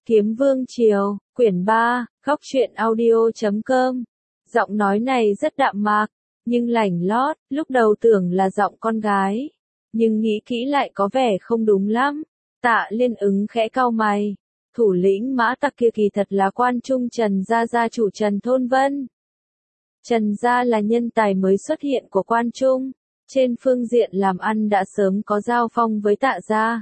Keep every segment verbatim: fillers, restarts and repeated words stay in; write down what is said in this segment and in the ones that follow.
Kiếm Vương Triều, quyển ba, góc truyện audio chấm com. Giọng nói này rất đạm mạc, nhưng lảnh lót, lúc đầu tưởng là giọng con gái. Nhưng nghĩ kỹ lại có vẻ không đúng lắm. Tạ Liên Ứng khẽ cau mày. Thủ lĩnh mã tặc kia kỳ thật là quan trung Trần gia gia chủ Trần Thôn Vân. Trần gia là nhân tài mới xuất hiện của quan trung. Trên phương diện làm ăn đã sớm có giao phong với Tạ gia.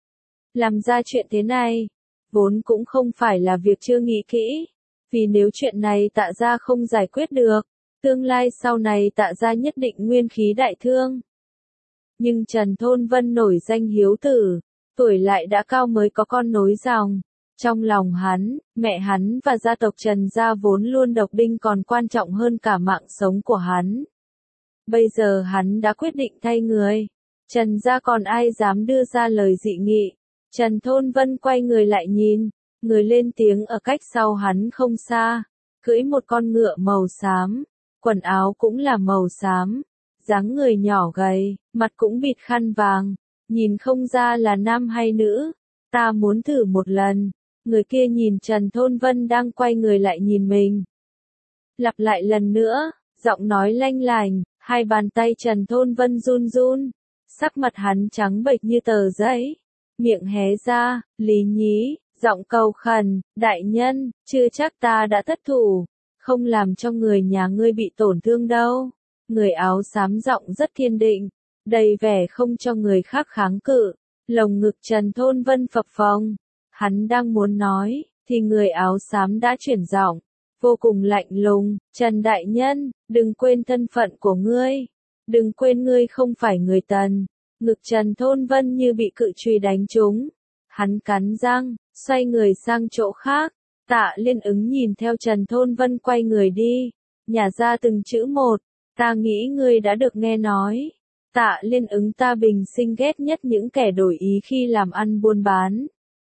Làm ra chuyện thế này, vốn cũng không phải là việc chưa nghĩ kỹ. Vì nếu chuyện này Tạ gia không giải quyết được, tương lai sau này Tạ gia nhất định nguyên khí đại thương. Nhưng Trần Thôn Vân nổi danh hiếu tử, tuổi lại đã cao mới có con nối dòng. Trong lòng hắn, mẹ hắn và gia tộc Trần gia vốn luôn độc đinh còn quan trọng hơn cả mạng sống của hắn. Bây giờ hắn đã quyết định thay người. Trần gia còn ai dám đưa ra lời dị nghị. Trần Thôn Vân quay người lại nhìn, người lên tiếng ở cách sau hắn không xa, cưỡi một con ngựa màu xám, quần áo cũng là màu xám, dáng người nhỏ gầy, mặt cũng bịt khăn vàng, nhìn không ra là nam hay nữ, ta muốn thử một lần. Người kia nhìn Trần Thôn Vân đang quay người lại nhìn mình. Lặp lại lần nữa, giọng nói lanh lành, hai bàn tay Trần Thôn Vân run run, sắc mặt hắn trắng bệch như tờ giấy. Miệng hé ra, Lý Nhí, giọng cầu khẩn, đại nhân, chưa chắc ta đã thất thủ, không làm cho người nhà ngươi bị tổn thương đâu. Người áo xám giọng rất kiên định, đầy vẻ không cho người khác kháng cự, lồng ngực Trần Thôn Vân phập phồng. Hắn đang muốn nói, thì người áo xám đã chuyển giọng, vô cùng lạnh lùng, Trần đại nhân, đừng quên thân phận của ngươi, đừng quên ngươi không phải người Tần. Ngực Trần Thôn Vân như bị cự chùy đánh trúng. Hắn cắn răng, xoay người sang chỗ khác. Tạ Liên Ứng nhìn theo Trần Thôn Vân quay người đi. Nhả ra từng chữ một. Ta nghĩ ngươi đã được nghe nói. Tạ Liên Ứng ta bình sinh ghét nhất những kẻ đổi ý khi làm ăn buôn bán.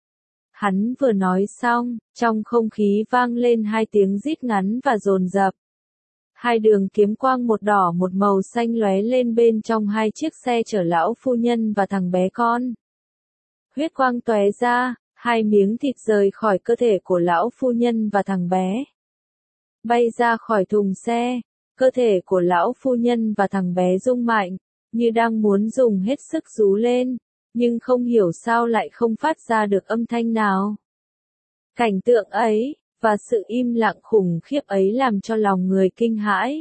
Hắn vừa nói xong, trong không khí vang lên hai tiếng rít ngắn và dồn dập. Hai đường kiếm quang một đỏ một màu xanh lóe lên bên trong hai chiếc xe chở lão phu nhân và thằng bé con. Huyết quang tóe ra, hai miếng thịt rời khỏi cơ thể của lão phu nhân và thằng bé. Bay ra khỏi thùng xe, cơ thể của lão phu nhân và thằng bé rung mạnh, như đang muốn dùng hết sức rú lên, nhưng không hiểu sao lại không phát ra được âm thanh nào. Cảnh tượng ấy, và sự im lặng khủng khiếp ấy làm cho lòng người kinh hãi.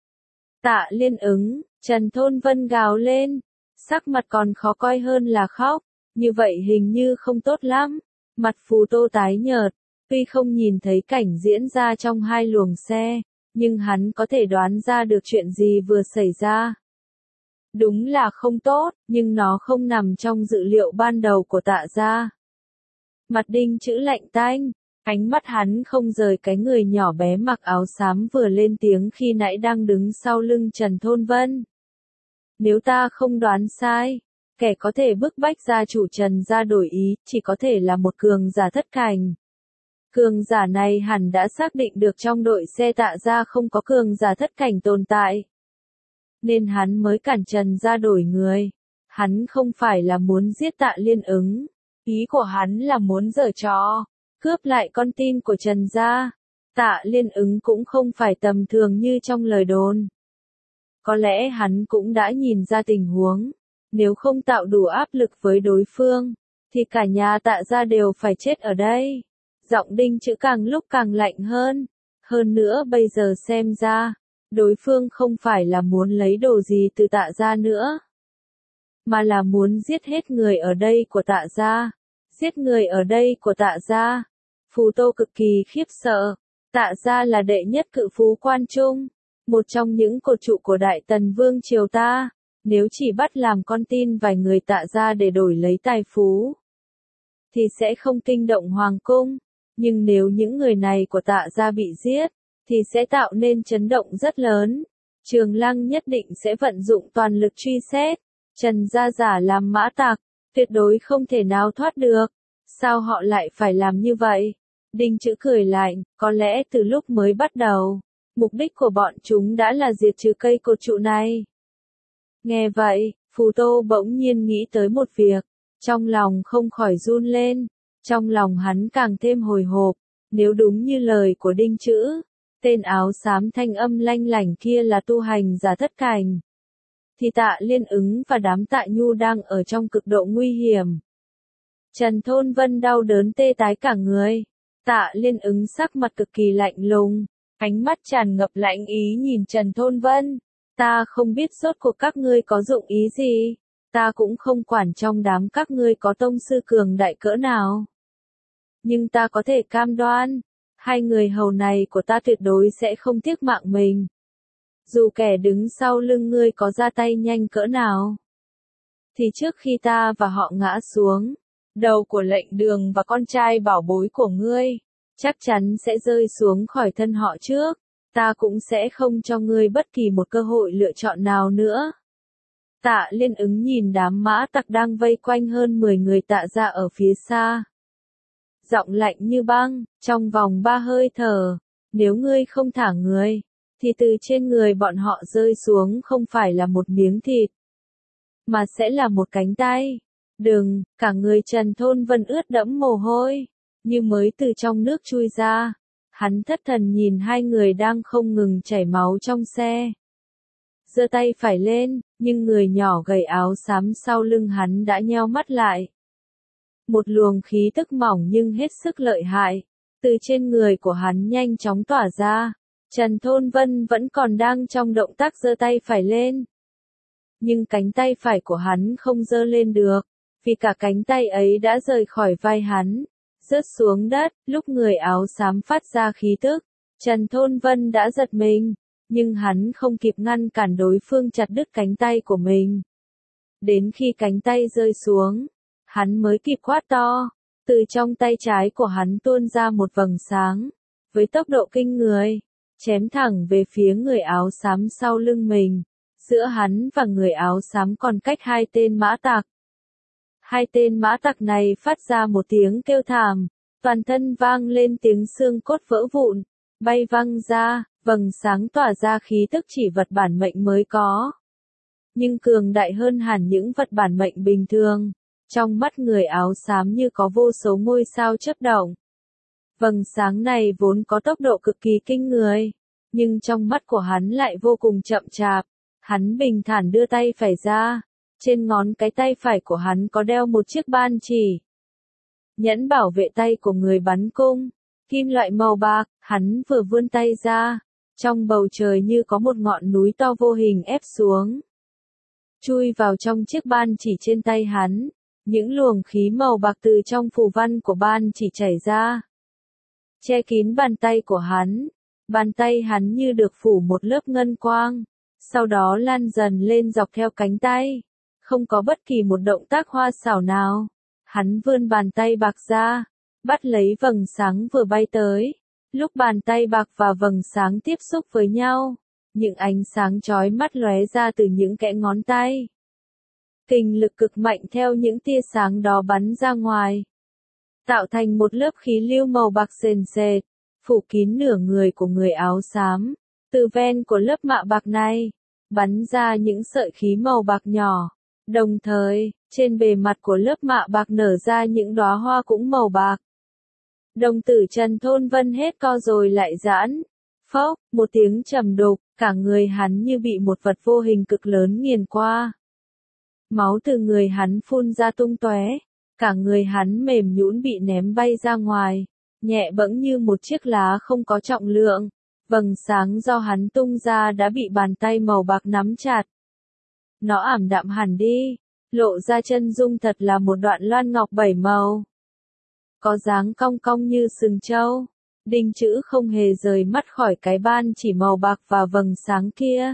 Tạ Liên Ứng, Trần Thôn Vân gào lên, sắc mặt còn khó coi hơn là khóc, như vậy hình như không tốt lắm, mặt Phù Tô tái nhợt, tuy không nhìn thấy cảnh diễn ra trong hai luồng xe, nhưng hắn có thể đoán ra được chuyện gì vừa xảy ra. Đúng là không tốt, nhưng nó không nằm trong dự liệu ban đầu của Tạ gia. Mặt Đinh chữ lạnh tanh. Ánh mắt hắn không rời cái người nhỏ bé mặc áo xám vừa lên tiếng khi nãy đang đứng sau lưng Trần Thôn Vân. Nếu ta không đoán sai, kẻ có thể bức bách gia chủ Trần gia đổi ý chỉ có thể là một cường giả thất cảnh. Cường giả này hẳn đã xác định được trong đội xe Tạ gia không có cường giả thất cảnh tồn tại. Nên hắn mới cản Trần gia đổi người. Hắn không phải là muốn giết Tạ Liên Ứng. Ý của hắn là muốn giở trò. Cướp lại con tin của Trần gia. Tạ Liên Ứng cũng không phải tầm thường như trong lời đồn. Có lẽ hắn cũng đã nhìn ra tình huống. Nếu không tạo đủ áp lực với đối phương, thì cả nhà Tạ gia đều phải chết ở đây. Giọng Đinh chữ càng lúc càng lạnh hơn. Hơn nữa bây giờ xem ra, đối phương không phải là muốn lấy đồ gì từ Tạ gia nữa, mà là muốn giết hết người ở đây của Tạ gia. Giết người ở đây của Tạ gia. Phù Tô cực kỳ khiếp sợ. Tạ gia là đệ nhất cự phú quan trung, một trong những cột trụ của Đại Tần Vương triều ta. Nếu chỉ bắt làm con tin vài người Tạ gia để đổi lấy tài phú, thì sẽ không kinh động hoàng cung. Nhưng nếu những người này của Tạ gia bị giết, thì sẽ tạo nên chấn động rất lớn. Trường Lăng nhất định sẽ vận dụng toàn lực truy xét. Trần gia giả làm mã tặc, tuyệt đối không thể nào thoát được. Sao họ lại phải làm như vậy? Đinh chữ cười lạnh, có lẽ từ lúc mới bắt đầu, mục đích của bọn chúng đã là diệt trừ cây cột trụ này. Nghe vậy, Phù Tô bỗng nhiên nghĩ tới một việc, trong lòng không khỏi run lên. Trong lòng hắn càng thêm hồi hộp, nếu đúng như lời của Đinh Chữ, tên áo xám thanh âm lanh lảnh kia là tu hành giả thất cảnh, thì Tạ Liên Ứng và đám Tạ Nhu đang ở trong cực độ nguy hiểm. Trần Thôn Vân đau đớn tê tái cả người. Tạ Liên Ứng sắc mặt cực kỳ lạnh lùng, ánh mắt tràn ngập lạnh ý nhìn Trần Thôn Vân. Ta không biết rốt cuộc các ngươi có dụng ý gì, ta cũng không quản trong đám các ngươi có tông sư cường đại cỡ nào. Nhưng ta có thể cam đoan, hai người hầu này của ta tuyệt đối sẽ không tiếc mạng mình. Dù kẻ đứng sau lưng ngươi có ra tay nhanh cỡ nào, thì trước khi ta và họ ngã xuống, đầu của lệnh đường và con trai bảo bối của ngươi, chắc chắn sẽ rơi xuống khỏi thân họ trước. Ta cũng sẽ không cho ngươi bất kỳ một cơ hội lựa chọn nào nữa. Tạ Liên Ứng nhìn đám mã tặc đang vây quanh hơn mười người Tạ gia ở phía xa. Giọng lạnh như băng, trong vòng ba hơi thở, nếu ngươi không thả người, thì từ trên người bọn họ rơi xuống không phải là một miếng thịt, mà sẽ là một cánh tay. Đừng, cả người Trần Thôn Vân ướt đẫm mồ hôi, như mới từ trong nước chui ra. Hắn thất thần nhìn hai người đang không ngừng chảy máu trong xe. Giơ tay phải lên, nhưng người nhỏ gầy áo xám sau lưng hắn đã nheo mắt lại. Một luồng khí tức mỏng nhưng hết sức lợi hại, từ trên người của hắn nhanh chóng tỏa ra. Trần Thôn Vân vẫn còn đang trong động tác giơ tay phải lên. Nhưng cánh tay phải của hắn không giơ lên được, vì cả cánh tay ấy đã rời khỏi vai hắn, rớt xuống đất. Lúc người áo xám phát ra khí tức, Trần Thôn Vân đã giật mình, nhưng hắn không kịp ngăn cản đối phương chặt đứt cánh tay của mình. Đến khi cánh tay rơi xuống, hắn mới kịp quát to, từ trong tay trái của hắn tuôn ra một vầng sáng, với tốc độ kinh người, chém thẳng về phía người áo xám sau lưng mình. Giữa hắn và người áo xám còn cách hai tên mã tặc. Hai tên mã tặc này phát ra một tiếng kêu thảm, toàn thân vang lên tiếng xương cốt vỡ vụn, bay văng ra, vầng sáng tỏa ra khí tức chỉ vật bản mệnh mới có. Nhưng cường đại hơn hẳn những vật bản mệnh bình thường, trong mắt người áo xám như có vô số ngôi sao chớp động. Vầng sáng này vốn có tốc độ cực kỳ kinh người, nhưng trong mắt của hắn lại vô cùng chậm chạp. Hắn bình thản đưa tay phải ra, trên ngón cái tay phải của hắn có đeo một chiếc ban chỉ. Nhẫn bảo vệ tay của người bắn cung, kim loại màu bạc. Hắn vừa vươn tay ra, trong bầu trời như có một ngọn núi to vô hình ép xuống, chui vào trong chiếc ban chỉ trên tay hắn. Những luồng khí màu bạc từ trong phù văn của ban chỉ chảy ra, che kín bàn tay của hắn. Bàn tay hắn như được phủ một lớp ngân quang, sau đó lan dần lên dọc theo cánh tay, không có bất kỳ một động tác hoa xảo nào. Hắn vươn bàn tay bạc ra, bắt lấy vầng sáng vừa bay tới. Lúc bàn tay bạc và vầng sáng tiếp xúc với nhau, những ánh sáng chói mắt lóe ra từ những kẽ ngón tay. Kình lực cực mạnh theo những tia sáng đó bắn ra ngoài, tạo thành một lớp khí lưu màu bạc sền sệt, phủ kín nửa người của người áo xám. Từ ven của lớp mạ bạc này, bắn ra những sợi khí màu bạc nhỏ. Đồng thời, trên bề mặt của lớp mạ bạc nở ra những đóa hoa cũng màu bạc. Đồng tử Trần Thôn Vân hết co rồi lại giãn. Phốc, một tiếng trầm đục, cả người hắn như bị một vật vô hình cực lớn nghiền qua. Máu từ người hắn phun ra tung tóe, cả người hắn mềm nhũn bị ném bay ra ngoài, nhẹ bẫng như một chiếc lá không có trọng lượng. Vầng sáng do hắn tung ra đã bị bàn tay màu bạc nắm chặt. Nó ảm đạm hẳn đi, lộ ra chân dung thật là một đoạn loan ngọc bảy màu, có dáng cong cong như sừng trâu. Đinh Chữ không hề rời mắt khỏi cái ban chỉ màu bạc và vầng sáng kia.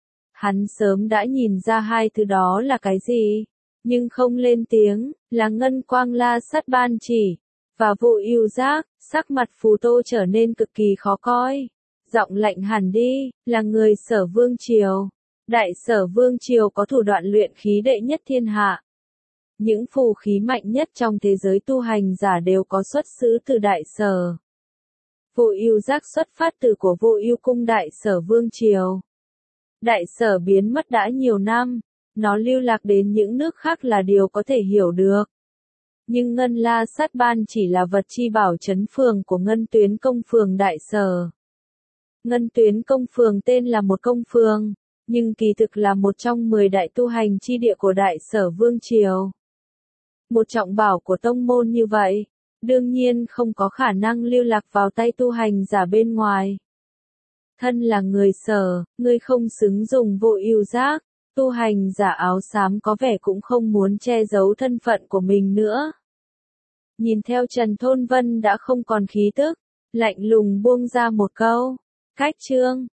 Hắn sớm đã nhìn ra hai thứ đó là cái gì, nhưng không lên tiếng. Là ngân quang la sắt ban chỉ, và vụ yêu giác. Sắc mặt Phù Tô trở nên cực kỳ khó coi, giọng lạnh hẳn đi. Là người Sở Vương Triều. Đại Sở Vương Triều có thủ đoạn luyện khí đệ nhất thiên hạ. Những phù khí mạnh nhất trong thế giới tu hành giả đều có xuất xứ từ Đại Sở. Vụ yêu giác xuất phát từ của Vụ yêu cung Đại Sở Vương Triều. Đại Sở biến mất đã nhiều năm, nó lưu lạc đến những nước khác là điều có thể hiểu được. Nhưng Ngân La Sát Ban chỉ là vật chi bảo trấn phường của Ngân Tuyến Công Phường Đại Sở. Ngân Tuyến Công Phường tên là một công phường, nhưng kỳ thực là một trong mười đại tu hành chi địa của Đại Sở Vương Triều. Một trọng bảo của tông môn như vậy, đương nhiên không có khả năng lưu lạc vào tay tu hành giả bên ngoài. Thân là người Sở, ngươi không xứng dùng vô ưu giác, tu hành giả áo xám có vẻ cũng không muốn che giấu thân phận của mình nữa. Nhìn theo Trần Thôn Vân đã không còn khí tức, lạnh lùng buông ra một câu, cách chương.